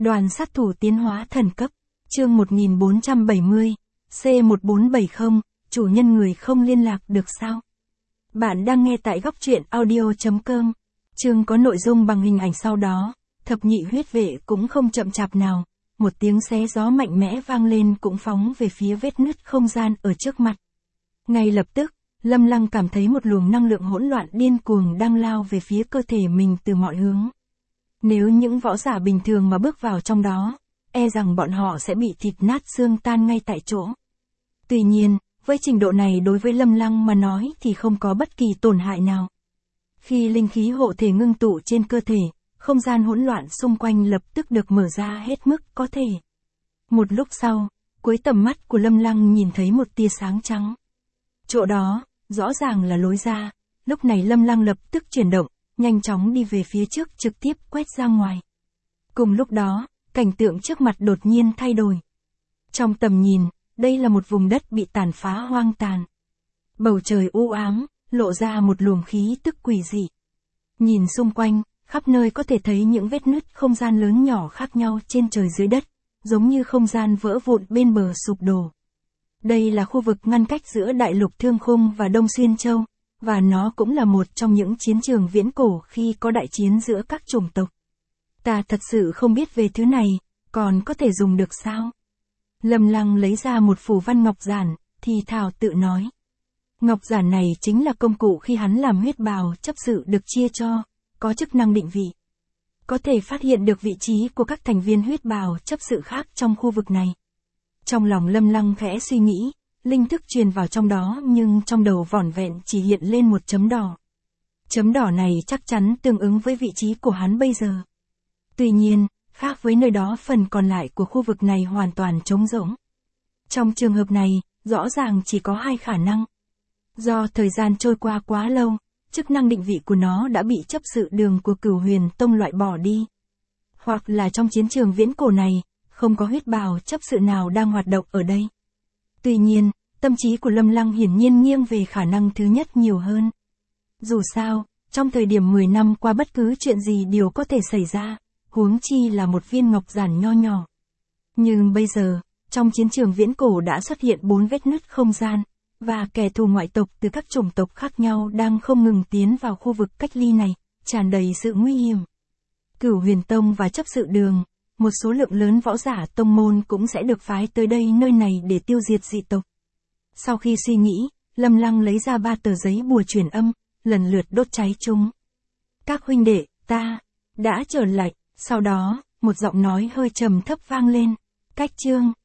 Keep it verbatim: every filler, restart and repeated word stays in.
Đoàn sát thủ tiến hóa thần cấp, chương một nghìn bốn trăm bảy mươi, C một bốn bảy không, chủ nhân người không liên lạc được sao? Bạn đang nghe tại góc truyện audio chấm com. Chương có nội dung bằng hình ảnh sau đó, thập nhị huyết vệ cũng không chậm chạp nào, một tiếng xé gió mạnh mẽ vang lên cũng phóng về phía vết nứt không gian ở trước mặt. Ngay lập tức, Lâm Lăng cảm thấy một luồng năng lượng hỗn loạn điên cuồng đang lao về phía cơ thể mình từ mọi hướng. Nếu những võ giả bình thường mà bước vào trong đó, e rằng bọn họ sẽ bị thịt nát xương tan ngay tại chỗ. Tuy nhiên, với trình độ này đối với Lâm Lăng mà nói thì không có bất kỳ tổn hại nào. Khi linh khí hộ thể ngưng tụ trên cơ thể, không gian hỗn loạn xung quanh lập tức được mở ra hết mức có thể. Một lúc sau, cuối tầm mắt của Lâm Lăng nhìn thấy một tia sáng trắng. Chỗ đó, rõ ràng là lối ra, lúc này Lâm Lăng lập tức chuyển động, nhanh chóng đi về phía trước trực tiếp quét ra ngoài. Cùng lúc đó, cảnh tượng trước mặt đột nhiên thay đổi. Trong tầm nhìn, đây là một vùng đất bị tàn phá hoang tàn. Bầu trời u ám, lộ ra một luồng khí tức quỷ dị. Nhìn xung quanh, khắp nơi có thể thấy những vết nứt không gian lớn nhỏ khác nhau trên trời dưới đất, giống như không gian vỡ vụn bên bờ sụp đổ. Đây là khu vực ngăn cách giữa đại lục Thương Khung và Đông Xuyên Châu, và nó cũng là một trong những chiến trường viễn cổ khi có đại chiến giữa các chủng tộc. Ta thật sự không biết về thứ này, còn có thể dùng được sao? Lâm Lăng lấy ra một phù văn ngọc giản, thì thào tự nói. Ngọc giản này chính là công cụ khi hắn làm huyết bào chấp sự được chia cho, có chức năng định vị. Có thể phát hiện được vị trí của các thành viên huyết bào chấp sự khác trong khu vực này. Trong lòng Lâm Lăng khẽ suy nghĩ, linh thức truyền vào trong đó nhưng trong đầu vỏn vẹn chỉ hiện lên một chấm đỏ. Chấm đỏ này chắc chắn tương ứng với vị trí của hắn bây giờ. Tuy nhiên, khác với nơi đó phần còn lại của khu vực này hoàn toàn trống rỗng. Trong trường hợp này, rõ ràng chỉ có hai khả năng. Do thời gian trôi qua quá lâu, chức năng định vị của nó đã bị chấp sự đường của Cửu Huyền Tông loại bỏ đi. Hoặc là trong chiến trường viễn cổ này, không có huyết bào chấp sự nào đang hoạt động ở đây. Tuy nhiên, tâm trí của Lâm Lăng hiển nhiên nghiêng về khả năng thứ nhất nhiều hơn. Dù sao, trong thời điểm mười năm qua bất cứ chuyện gì đều có thể xảy ra, huống chi là một viên ngọc giản nho nhỏ. Nhưng bây giờ, trong chiến trường viễn cổ đã xuất hiện bốn vết nứt không gian, và kẻ thù ngoại tộc từ các chủng tộc khác nhau đang không ngừng tiến vào khu vực cách ly này, tràn đầy sự nguy hiểm. Cửu Huyền Tông và chấp sự đường, một số lượng lớn võ giả tông môn cũng sẽ được phái tới đây nơi này để tiêu diệt dị tộc. Sau khi suy nghĩ, Lâm Lăng lấy ra ba tờ giấy bùa truyền âm, lần lượt đốt cháy chúng. Các huynh đệ, ta đã trở lại. Sau đó, một giọng nói hơi trầm thấp vang lên. Cách chương